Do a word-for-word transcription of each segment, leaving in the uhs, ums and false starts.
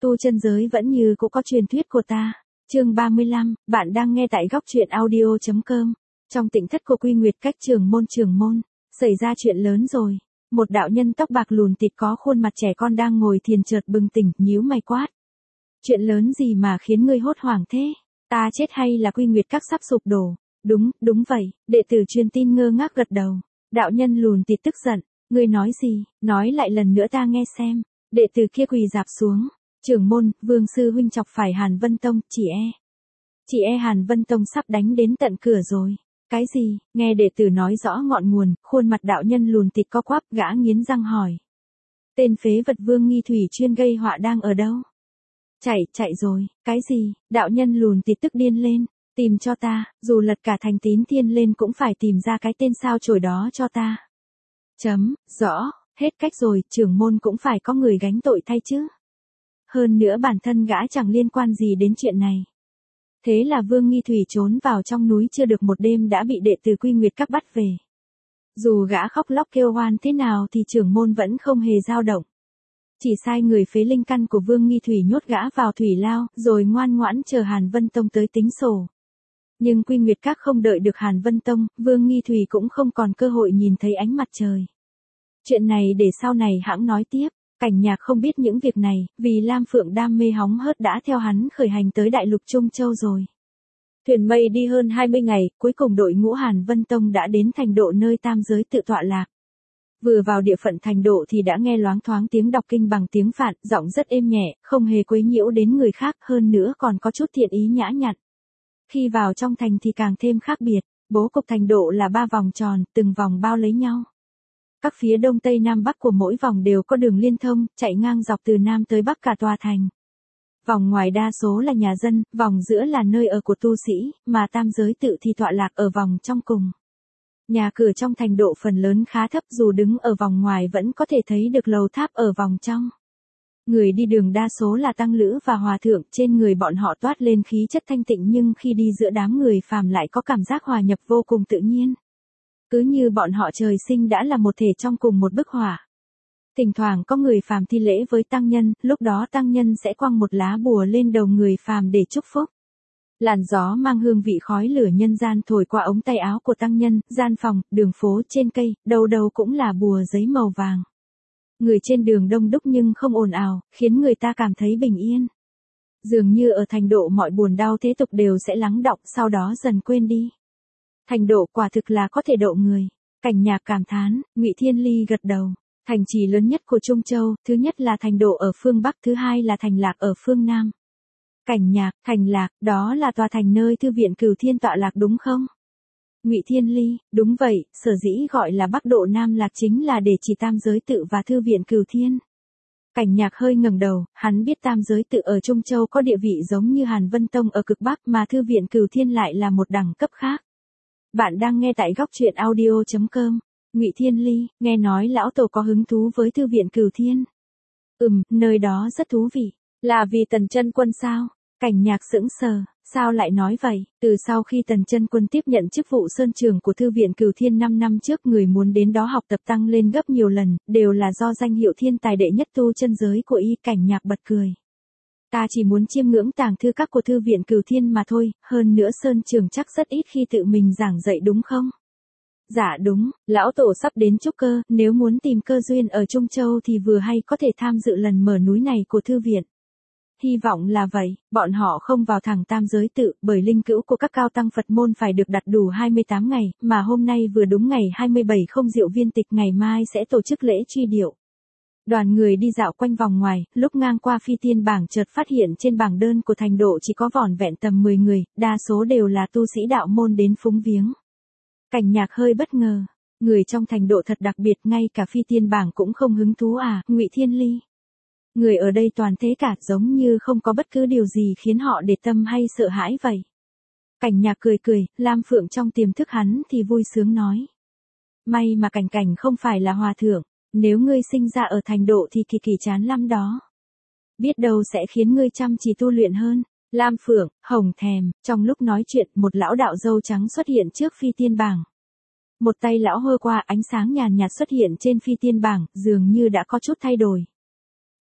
Tu chân giới vẫn như cũ có truyền thuyết của ta. Chương ba mươi lăm, bạn đang nghe tại góc truyện audio chấm com. Trong tỉnh thất của Quy Nguyệt Cách trưởng môn trưởng môn, xảy ra chuyện lớn rồi. Một đạo nhân tóc bạc lùn tịt có khuôn mặt trẻ con đang ngồi thiền chợt bừng tỉnh, nhíu mày quát. Chuyện lớn gì mà khiến ngươi hốt hoảng thế? Ta chết hay là Quy Nguyệt Các sắp sụp đổ? Đúng, đúng vậy, đệ tử truyền tin ngơ ngác gật đầu. Đạo nhân lùn tịt tức giận, ngươi nói gì, nói lại lần nữa ta nghe xem. Đệ tử kia quỳ rạp xuống. Trưởng môn, Vương sư huynh chọc phải Hàn Vân Tông, chỉ e. Chỉ e Hàn Vân Tông sắp đánh đến tận cửa rồi. Cái gì? Nghe đệ tử nói rõ ngọn nguồn, khuôn mặt đạo nhân lùn tịt co quắp, gã nghiến răng hỏi. Tên phế vật Vương Nghi Thủy chuyên gây họa đang ở đâu? Chạy, chạy rồi, cái gì? Đạo nhân lùn tịt tức điên lên. Tìm cho ta, dù lật cả thành Tín Thiên lên cũng phải tìm ra cái tên sao chổi đó cho ta. Chấm, rõ, hết cách rồi, trưởng môn cũng phải có người gánh tội thay chứ. Hơn nữa bản thân gã chẳng liên quan gì đến chuyện này. Thế là Vương Nghi Thủy trốn vào trong núi chưa được một đêm đã bị đệ tử Quy Nguyệt Các bắt về. Dù gã khóc lóc kêu oan thế nào thì trưởng môn vẫn không hề dao động. Chỉ sai người phế linh căn của Vương Nghi Thủy nhốt gã vào thủy lao, rồi ngoan ngoãn chờ Hàn Vân Tông tới tính sổ. Nhưng Quy Nguyệt Các không đợi được Hàn Vân Tông, Vương Nghi Thủy cũng không còn cơ hội nhìn thấy ánh mặt trời. Chuyện này để sau này hãng nói tiếp. Cảnh Nhạc không biết những việc này, vì Lam Phượng đam mê hóng hớt đã theo hắn khởi hành tới Đại Lục Trung Châu rồi. Thuyền mây đi hơn hai mươi ngày, cuối cùng đội ngũ Hàn Vân Tông đã đến thành độ nơi tam giới tự tọa lạc. Vừa vào địa phận thành độ thì đã nghe loáng thoáng tiếng đọc kinh bằng tiếng Phạn, giọng rất êm nhẹ, không hề quấy nhiễu đến người khác, hơn nữa còn có chút thiện ý nhã nhặn. Khi vào trong thành thì càng thêm khác biệt, bố cục thành độ là ba vòng tròn, từng vòng bao lấy nhau. Các phía đông tây nam bắc của mỗi vòng đều có đường liên thông, chạy ngang dọc từ nam tới bắc cả tòa thành. Vòng ngoài đa số là nhà dân, vòng giữa là nơi ở của tu sĩ, mà tam giới tự thì tọa lạc ở vòng trong cùng. Nhà cửa trong thành độ phần lớn khá thấp, dù đứng ở vòng ngoài vẫn có thể thấy được lầu tháp ở vòng trong. Người đi đường đa số là tăng lữ và hòa thượng, trên người bọn họ toát lên khí chất thanh tịnh nhưng khi đi giữa đám người phàm lại có cảm giác hòa nhập vô cùng tự nhiên. Cứ như bọn họ trời sinh đã là một thể trong cùng một bức họa. Thỉnh thoảng có người phàm thi lễ với tăng nhân, lúc đó tăng nhân sẽ quăng một lá bùa lên đầu người phàm để chúc phúc. Làn gió mang hương vị khói lửa nhân gian thổi qua ống tay áo của tăng nhân, gian phòng, đường phố, trên cây, đầu đầu cũng là bùa giấy màu vàng. Người trên đường đông đúc nhưng không ồn ào, khiến người ta cảm thấy bình yên. Dường như ở thành độ mọi buồn đau thế tục đều sẽ lắng đọng, sau đó dần quên đi. Thành độ quả thực là có thể độ người. Cảnh Nhạc cảm thán, Ngụy Thiên Ly gật đầu. Thành trì lớn nhất của Trung Châu, thứ nhất là thành độ ở phương Bắc, thứ hai là thành lạc ở phương Nam. Cảnh Nhạc, thành lạc, đó là tòa thành nơi thư viện Cửu Thiên tọa lạc đúng không? Ngụy Thiên Ly, đúng vậy, sở dĩ gọi là Bắc độ Nam lạc chính là để chỉ tam giới tự và thư viện Cửu Thiên. Cảnh Nhạc hơi ngẩng đầu, hắn biết tam giới tự ở Trung Châu có địa vị giống như Hàn Vân Tông ở cực Bắc mà thư viện Cửu Thiên lại là một đẳng cấp khác. Bạn đang nghe tại góc truyện audio chấm com. Ngụy Thiên Ly, nghe nói lão tổ có hứng thú với thư viện Cửu Thiên. Ừm, nơi đó rất thú vị. Là vì Tần Chân Quân sao? Cảnh Nhạc sững sờ, sao lại nói vậy? Từ sau khi Tần Chân Quân tiếp nhận chức vụ sơn trưởng của thư viện Cửu Thiên năm năm trước, người muốn đến đó học tập tăng lên gấp nhiều lần, đều là do danh hiệu thiên tài đệ nhất tu chân giới của y. Cảnh Nhạc bật cười. Ta chỉ muốn chiêm ngưỡng tàng thư các của thư viện Cửu Thiên mà thôi, hơn nữa sơn trưởng chắc rất ít khi tự mình giảng dạy đúng không? Dạ đúng, lão tổ sắp đến trúc cơ, nếu muốn tìm cơ duyên ở Trung Châu thì vừa hay có thể tham dự lần mở núi này của thư viện. Hy vọng là vậy, bọn họ không vào thẳng tam giới tự, bởi linh cữu của các cao tăng Phật môn phải được đặt đủ hai mươi tám ngày, mà hôm nay vừa đúng ngày hai mươi bảy không diệu viên tịch, ngày mai sẽ tổ chức lễ truy điệu. Đoàn người đi dạo quanh vòng ngoài, lúc ngang qua phi tiên bảng chợt phát hiện trên bảng đơn của thành độ chỉ có vỏn vẹn tầm mười người, đa số đều là tu sĩ đạo môn đến phúng viếng. Cảnh Nhạc hơi bất ngờ, người trong thành độ thật đặc biệt, ngay cả phi tiên bảng cũng không hứng thú à? Ngụy Thiên Ly. Người ở đây toàn thế cả, giống như không có bất cứ điều gì khiến họ để tâm hay sợ hãi vậy. Cảnh Nhạc cười cười, Lam Phượng trong tiềm thức hắn thì vui sướng nói. May mà Cảnh Cảnh không phải là hòa thượng, nếu ngươi sinh ra ở thành độ thì kỳ kỳ chán lắm đó. Biết đâu sẽ khiến ngươi chăm chỉ tu luyện hơn. Lam Phượng, hồng thèm, trong lúc nói chuyện, một lão đạo râu trắng xuất hiện trước phi tiên bảng. Một tay lão hơ qua, ánh sáng nhàn nhạt xuất hiện trên phi tiên bảng, dường như đã có chút thay đổi.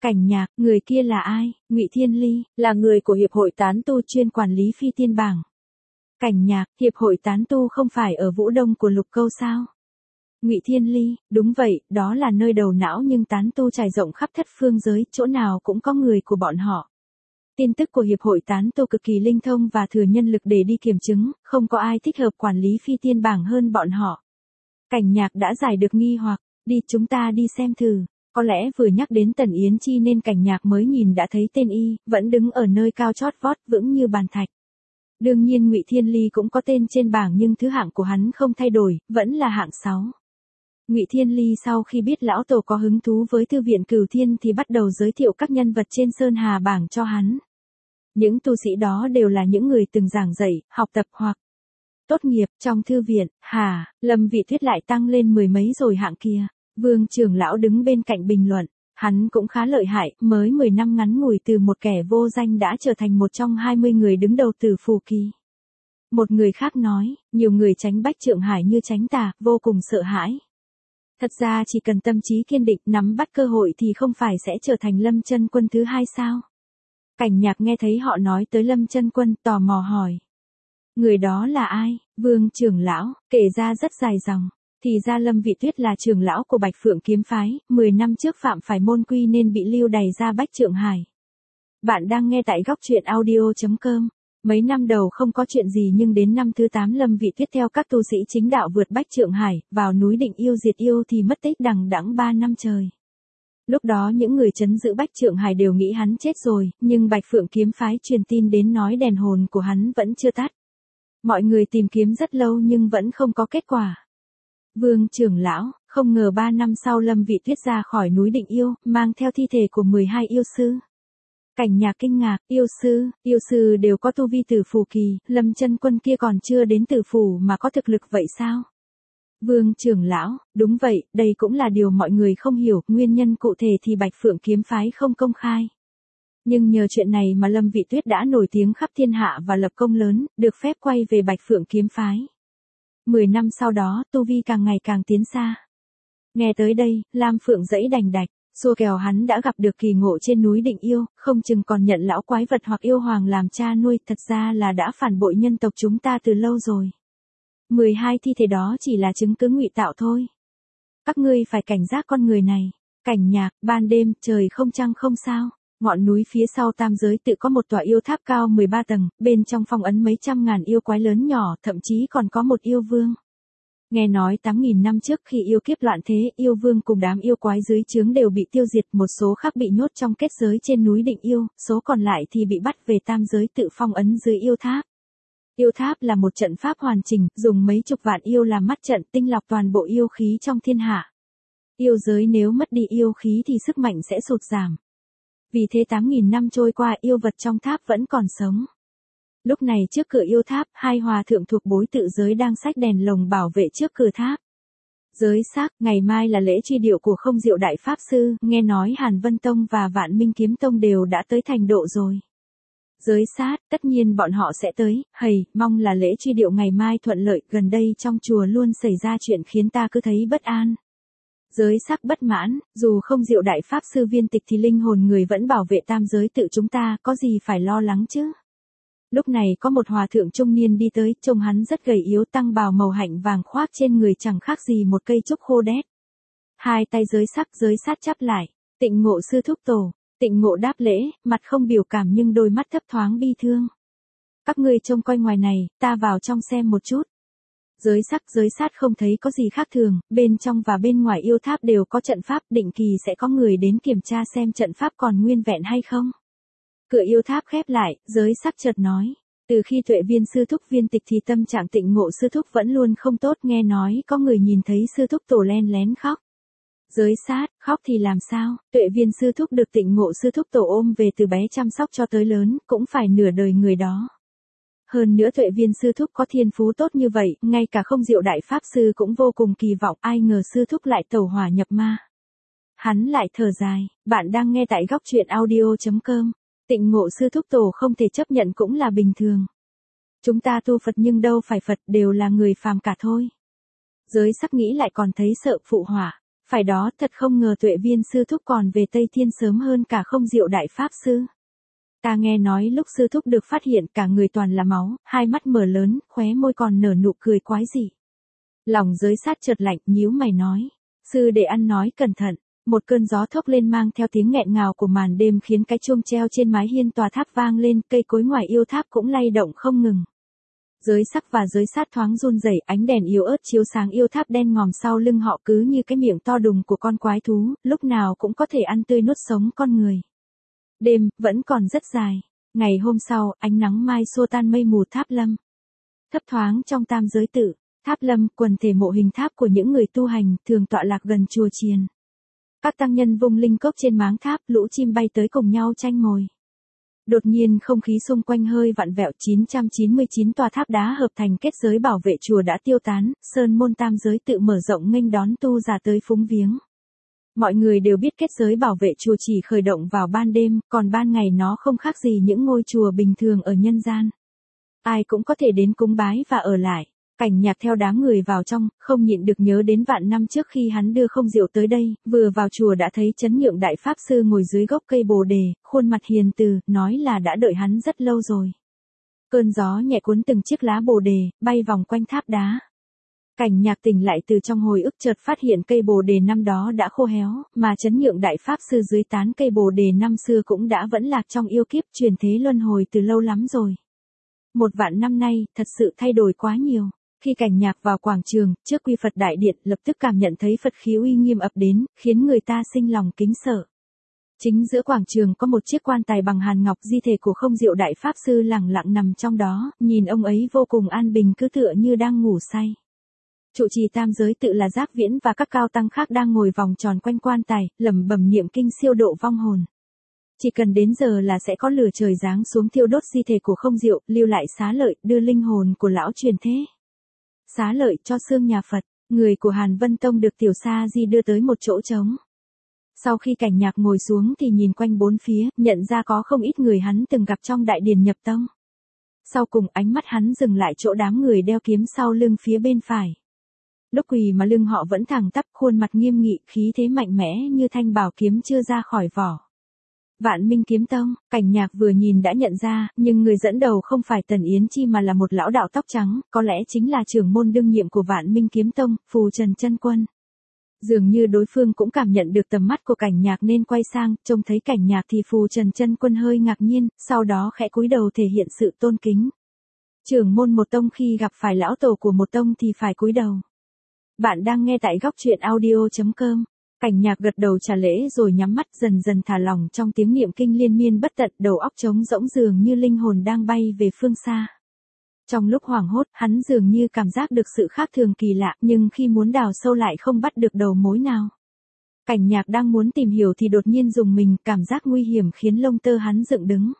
Cảnh Nhạc, người kia là ai? Ngụy Thiên Ly, là người của Hiệp hội Tán tu chuyên quản lý phi tiên bảng. Cảnh Nhạc, Hiệp hội Tán tu không phải ở Vũ Đông của Lục Câu sao? Ngụy Thiên Ly, đúng vậy, đó là nơi đầu não nhưng tán tu trải rộng khắp thất phương giới, chỗ nào cũng có người của bọn họ. Tin tức của Hiệp hội Tán tu cực kỳ linh thông và thừa nhân lực để đi kiểm chứng, không có ai thích hợp quản lý phi tiên bảng hơn bọn họ. Cảnh Nhạc đã giải được nghi hoặc, đi chúng ta đi xem thử. Có lẽ vừa nhắc đến Tần Yến Chi nên Cảnh Nhạc mới nhìn đã thấy tên y, vẫn đứng ở nơi cao chót vót vững như bàn thạch. Đương nhiên Ngụy Thiên Ly cũng có tên trên bảng nhưng thứ hạng của hắn không thay đổi, vẫn là hạng sáu. Ngụy Thiên Ly sau khi biết lão tổ có hứng thú với thư viện Cửu Thiên thì bắt đầu giới thiệu các nhân vật trên Sơn Hà bảng cho hắn. Những tu sĩ đó đều là những người từng giảng dạy, học tập hoặc tốt nghiệp trong thư viện. Hà, Lâm Vị Tuyết lại tăng lên mười mấy rồi hạng kia. Vương trưởng lão đứng bên cạnh bình luận, hắn cũng khá lợi hại, mới mười năm ngắn ngủi từ một kẻ vô danh đã trở thành một trong hai mươi người đứng đầu Tử Phù Kỳ. Một người khác nói, nhiều người tránh Bách Trượng Hải như tránh tà, vô cùng sợ hãi. Thật ra chỉ cần tâm trí kiên định, nắm bắt cơ hội thì không phải sẽ trở thành Lâm Chân Quân thứ hai sao? Cảnh Nhạc nghe thấy họ nói tới Lâm Chân Quân, tò mò hỏi. Người đó là ai? Vương trưởng lão, kể ra rất dài dòng. Thì ra Lâm Vị Tuyết là trưởng lão của Bạch Phượng kiếm phái, mười năm trước phạm phải môn quy nên bị lưu đày ra Bách Trượng Hải. Bạn đang nghe tại góc truyện audio chấm com. Mấy năm đầu không có chuyện gì nhưng đến năm thứ tám Lâm Vị Tuyết theo các tu sĩ chính đạo vượt Bách Trượng Hải, vào núi Định Yêu diệt yêu thì mất tích đằng đẵng ba năm trời. Lúc đó những người trấn giữ Bách Trượng Hải đều nghĩ hắn chết rồi, nhưng Bạch Phượng kiếm phái truyền tin đến nói đèn hồn của hắn vẫn chưa tắt. Mọi người tìm kiếm rất lâu nhưng vẫn không có kết quả. Vương trưởng lão, không ngờ ba năm sau Lâm Vị Tuyết ra khỏi núi Định Yêu, mang theo thi thể của mười hai yêu sư. Cảnh Nhạc kinh ngạc, yêu sư, yêu sư đều có tu vi Tử Phù Kỳ, Lâm Chân Quân kia còn chưa đến Tử Phủ mà có thực lực vậy sao? Vương trưởng lão, đúng vậy, đây cũng là điều mọi người không hiểu, nguyên nhân cụ thể thì Bạch Phượng kiếm phái không công khai. Nhưng nhờ chuyện này mà Lâm Vị Tuyết đã nổi tiếng khắp thiên hạ và lập công lớn, được phép quay về Bạch Phượng kiếm phái. Mười năm sau đó, tu vi càng ngày càng tiến xa. Nghe tới đây, Lam Phượng dãy đành đạch, xua kèo hắn đã gặp được kỳ ngộ trên núi Định Yêu, không chừng còn nhận lão quái vật hoặc yêu hoàng làm cha nuôi, thật ra là đã phản bội nhân tộc chúng ta từ lâu rồi. mười hai thi thể đó chỉ là chứng cứ ngụy tạo thôi. Các ngươi phải cảnh giác con người này. Cảnh Nhạc, ban đêm, trời không trăng không sao. Ngọn núi phía sau tam giới tự có một tòa yêu tháp cao mười ba tầng, bên trong phong ấn mấy trăm ngàn yêu quái lớn nhỏ, thậm chí còn có một yêu vương. Nghe nói tám nghìn năm trước khi yêu kiếp loạn thế, yêu vương cùng đám yêu quái dưới trướng đều bị tiêu diệt, một số khác bị nhốt trong kết giới trên núi Định Yêu, số còn lại thì bị bắt về tam giới tự phong ấn dưới yêu tháp. Yêu tháp là một trận pháp hoàn chỉnh, dùng mấy chục vạn yêu làm mắt trận tinh lọc toàn bộ yêu khí trong thiên hạ. Yêu giới nếu mất đi yêu khí thì sức mạnh sẽ sụt giảm. Vì thế tám nghìn năm trôi qua yêu vật trong tháp vẫn còn sống. Lúc này trước cửa yêu tháp, hai hòa thượng thuộc bối tự giới đang xách đèn lồng bảo vệ trước cửa tháp. Giới xác, ngày mai là lễ truy điệu của Không Diệu Đại Pháp Sư, nghe nói Hàn Vân Tông và Vạn Minh Kiếm Tông đều đã tới thành độ rồi. Giới sát, tất nhiên bọn họ sẽ tới, hầy, mong là lễ truy điệu ngày mai thuận lợi, gần đây trong chùa luôn xảy ra chuyện khiến ta cứ thấy bất an. Giới sắc bất mãn, dù Không Diệu Đại Pháp Sư viên tịch thì linh hồn người vẫn bảo vệ tam giới tự chúng ta, có gì phải lo lắng chứ? Lúc này có một hòa thượng trung niên đi tới, trông hắn rất gầy yếu, tăng bào màu hạnh vàng khoác trên người chẳng khác gì một cây trúc khô đét. Hai tay giới sắc giới sát chắp lại, Tịnh Ngộ sư thúc tổ. Tịnh Ngộ đáp lễ, mặt không biểu cảm nhưng đôi mắt thấp thoáng bi thương. Các ngươi trông coi ngoài này, ta vào trong xem một chút. Giới sắc giới sát không thấy có gì khác thường, bên trong và bên ngoài yêu tháp đều có trận pháp, định kỳ sẽ có người đến kiểm tra xem trận pháp còn nguyên vẹn hay không. Cửa yêu tháp khép lại, giới sắc chợt nói, từ khi Tuệ Viên sư thúc viên tịch thì tâm trạng Tịnh Ngộ sư thúc vẫn luôn không tốt, nghe nói có người nhìn thấy sư thúc tổ len lén khóc. Giới sát, khóc thì làm sao, Tuệ Viên sư thúc được Tịnh Ngộ sư thúc tổ ôm về từ bé chăm sóc cho tới lớn, cũng phải nửa đời người đó. Hơn nữa Tuệ Viên sư thúc có thiên phú tốt như vậy, ngay cả Không Diệu Đại Pháp Sư cũng vô cùng kỳ vọng, ai ngờ sư thúc lại tẩu hỏa nhập ma. Hắn lại thở dài, bạn đang nghe tại góc truyện audio chấm com. Tịnh Ngộ sư thúc tổ không thể chấp nhận cũng là bình thường. Chúng ta tu Phật nhưng đâu phải Phật, đều là người phàm cả thôi. Giới sắc nghĩ lại còn thấy sợ, phụ hỏa. Phải đó, thật không ngờ Tuệ Viên sư thúc còn về Tây Thiên sớm hơn cả Không Diệu đại pháp sư. Ta nghe nói lúc sư thúc được phát hiện cả người toàn là máu, hai mắt mở lớn, khóe môi còn nở nụ cười quái dị. Lòng Giới Sát chợt lạnh, nhíu mày nói. Sư đệ ăn nói cẩn thận. Một cơn gió thốc lên mang theo tiếng nghẹn ngào của màn đêm khiến cái chuông treo trên mái hiên tòa tháp vang lên, cây cối ngoài yêu tháp cũng lay động không ngừng. Giới Sắc và Giới Sát thoáng run rẩy, ánh đèn yếu ớt chiếu sáng yêu tháp đen ngòm sau lưng họ cứ như cái miệng to đùng của con quái thú, lúc nào cũng có thể ăn tươi nuốt sống con người. Đêm vẫn còn rất dài. Ngày hôm sau, ánh nắng mai xua tan mây mù tháp lâm. Thấp thoáng trong tam giới tự, tháp lâm, quần thể mộ hình tháp của những người tu hành, thường tọa lạc gần chùa chiền. Các tăng nhân vung linh cốc trên máng tháp, lũ chim bay tới cùng nhau tranh mồi. Đột nhiên không khí xung quanh hơi vặn vẹo, chín trăm chín mươi chín tòa tháp đá hợp thành kết giới bảo vệ chùa đã tiêu tán, sơn môn tam giới tự mở rộng nghênh đón tu giả tới phúng viếng. Mọi người đều biết kết giới bảo vệ chùa chỉ khởi động vào ban đêm, còn ban ngày nó không khác gì những ngôi chùa bình thường ở nhân gian. Ai cũng có thể đến cúng bái và ở lại. Cảnh Nhạc theo đám người vào trong, không nhịn được nhớ đến vạn năm trước khi hắn đưa Không Diệu tới đây, vừa vào chùa đã thấy Chấn Nhượng đại pháp sư ngồi dưới gốc cây bồ đề, khuôn mặt hiền từ, nói là đã đợi hắn rất lâu rồi. Cơn gió nhẹ cuốn từng chiếc lá bồ đề, bay vòng quanh tháp đá. Cảnh Nhạc tỉnh lại từ trong hồi ức, chợt phát hiện cây bồ đề năm đó đã khô héo, mà Chấn Nhượng đại pháp sư dưới tán cây bồ đề năm xưa cũng đã vẫn lạc trong yêu kiếp truyền thế luân hồi từ lâu lắm rồi. Một vạn năm nay, thật sự thay đổi quá nhiều. Khi Cảnh Nhạc vào quảng trường, trước quy Phật đại điện, lập tức cảm nhận thấy Phật khí uy nghiêm ập đến, khiến người ta sinh lòng kính sợ. Chính giữa quảng trường có một chiếc quan tài bằng hàn ngọc, di thể của Không Diệu đại pháp sư lẳng lặng nằm trong đó, nhìn ông ấy vô cùng an bình, cứ tựa như đang ngủ say. Trụ trì tam giới tự là Giác Viễn và các cao tăng khác đang ngồi vòng tròn quanh quan tài, lẩm bẩm niệm kinh siêu độ vong hồn. Chỉ cần đến giờ là sẽ có lửa trời giáng xuống thiêu đốt di thể của Không Diệu, lưu lại xá lợi, đưa linh hồn của lão truyền thế. Xá lợi cho xương nhà Phật, người của Hàn Vân Tông được Tiểu Sa Di đưa tới một chỗ trống. Sau khi Cảnh Nhạc ngồi xuống thì nhìn quanh bốn phía, nhận ra có không ít người hắn từng gặp trong đại điển nhập tông. Sau cùng ánh mắt hắn dừng lại chỗ đám người đeo kiếm sau lưng phía bên phải. Lúc quỳ mà lưng họ vẫn thẳng tắp, khuôn mặt nghiêm nghị, khí thế mạnh mẽ như thanh bảo kiếm chưa ra khỏi vỏ. Vạn Minh Kiếm Tông, Cảnh Nhạc vừa nhìn đã nhận ra, nhưng người dẫn đầu không phải Tần Yến Chi mà là một lão đạo tóc trắng, có lẽ chính là trưởng môn đương nhiệm của Vạn Minh Kiếm Tông, Phù Trần Chân Quân. Dường như đối phương cũng cảm nhận được tầm mắt của Cảnh Nhạc nên quay sang, trông thấy Cảnh Nhạc thì Phù Trần Chân Quân hơi ngạc nhiên, sau đó khẽ cúi đầu thể hiện sự tôn kính. Trưởng môn một tông khi gặp phải lão tổ của một tông thì phải cúi đầu. Bạn đang nghe tại góc truyện audio chấm com. Cảnh Nhạc gật đầu trả lễ rồi nhắm mắt, dần dần thả lỏng trong tiếng niệm kinh liên miên bất tận, đầu óc trống rỗng dường như linh hồn đang bay về phương xa. Trong lúc hoảng hốt, hắn dường như cảm giác được sự khác thường kỳ lạ, nhưng khi muốn đào sâu lại không bắt được đầu mối nào. Cảnh Nhạc đang muốn tìm hiểu thì đột nhiên rùng mình, cảm giác nguy hiểm khiến lông tơ hắn dựng đứng.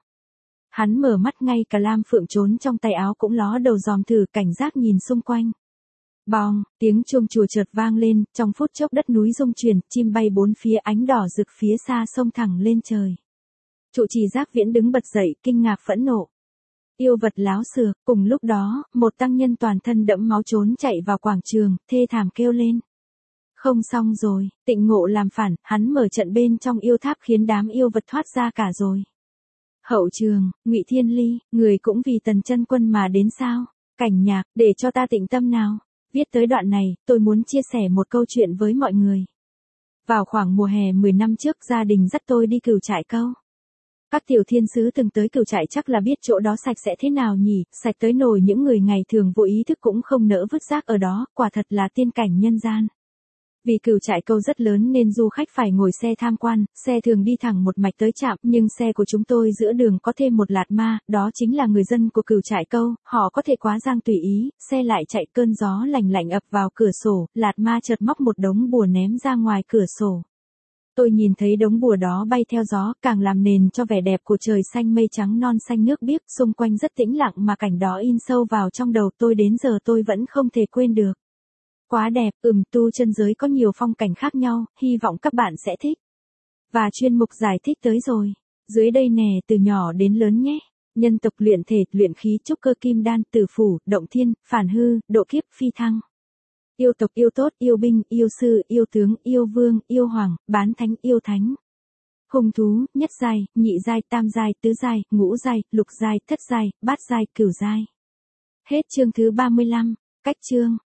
Hắn mở mắt, ngay cả lam phượng trốn trong tay áo cũng ló đầu dòm thử, cảnh giác nhìn xung quanh. Bong, tiếng chuông chùa chợt vang lên, trong phút chốc đất núi rung chuyển, chim bay bốn phía, ánh đỏ rực phía xa xông thẳng lên trời. Trụ trì Giác Viễn đứng bật dậy, kinh ngạc phẫn nộ. Yêu vật láo xược, cùng lúc đó, một tăng nhân toàn thân đẫm máu trốn chạy vào quảng trường, thê thảm kêu lên. Không xong rồi, Tịnh Ngộ làm phản, hắn mở trận bên trong yêu tháp khiến đám yêu vật thoát ra cả rồi. Hậu trường, Ngụy Thiên Ly, người cũng vì Tần Chân Quân mà đến sao? Cảnh Nhạc, để cho ta tĩnh tâm nào. Viết tới đoạn này, tôi muốn chia sẻ một câu chuyện với mọi người. Vào khoảng mùa hè mười năm trước, gia đình dắt tôi đi Cửu Trại Câu. Các tiểu thiên sứ từng tới Cửu Trại chắc là biết chỗ đó sạch sẽ thế nào nhỉ, sạch tới nổi những người ngày thường vô ý thức cũng không nỡ vứt rác ở đó, quả thật là tiên cảnh nhân gian. Vì Cửu Trại Câu rất lớn nên du khách phải ngồi xe tham quan, xe thường đi thẳng một mạch tới trạm, nhưng xe của chúng tôi giữa đường có thêm một lạt ma, đó chính là người dân của Cửu Trại Câu, họ có thể quá giang tùy ý, xe lại chạy, cơn gió lành lạnh ập vào cửa sổ, lạt ma chợt móc một đống bùa ném ra ngoài cửa sổ. Tôi nhìn thấy đống bùa đó bay theo gió, càng làm nền cho vẻ đẹp của trời xanh mây trắng non xanh nước biếc, xung quanh rất tĩnh lặng mà cảnh đó in sâu vào trong đầu tôi, đến giờ tôi vẫn không thể quên được. Quá đẹp, ừm, tu chân giới có nhiều phong cảnh khác nhau, hy vọng các bạn sẽ thích. Và chuyên mục giải thích tới rồi. Dưới đây nè, từ nhỏ đến lớn nhé. Nhân tộc luyện thể, luyện khí, trúc cơ kim đan, tử phủ, động thiên, phản hư, độ kiếp, phi thăng. Yêu tộc, yêu tốt, yêu binh, yêu sư, yêu tướng, yêu vương, yêu hoàng, bán thánh, yêu thánh. Hung thú, nhất giai, nhị giai, tam giai, tứ giai, ngũ giai, lục giai, thất giai, bát giai, cửu giai. Hết chương thứ ba mươi lăm. Cách chương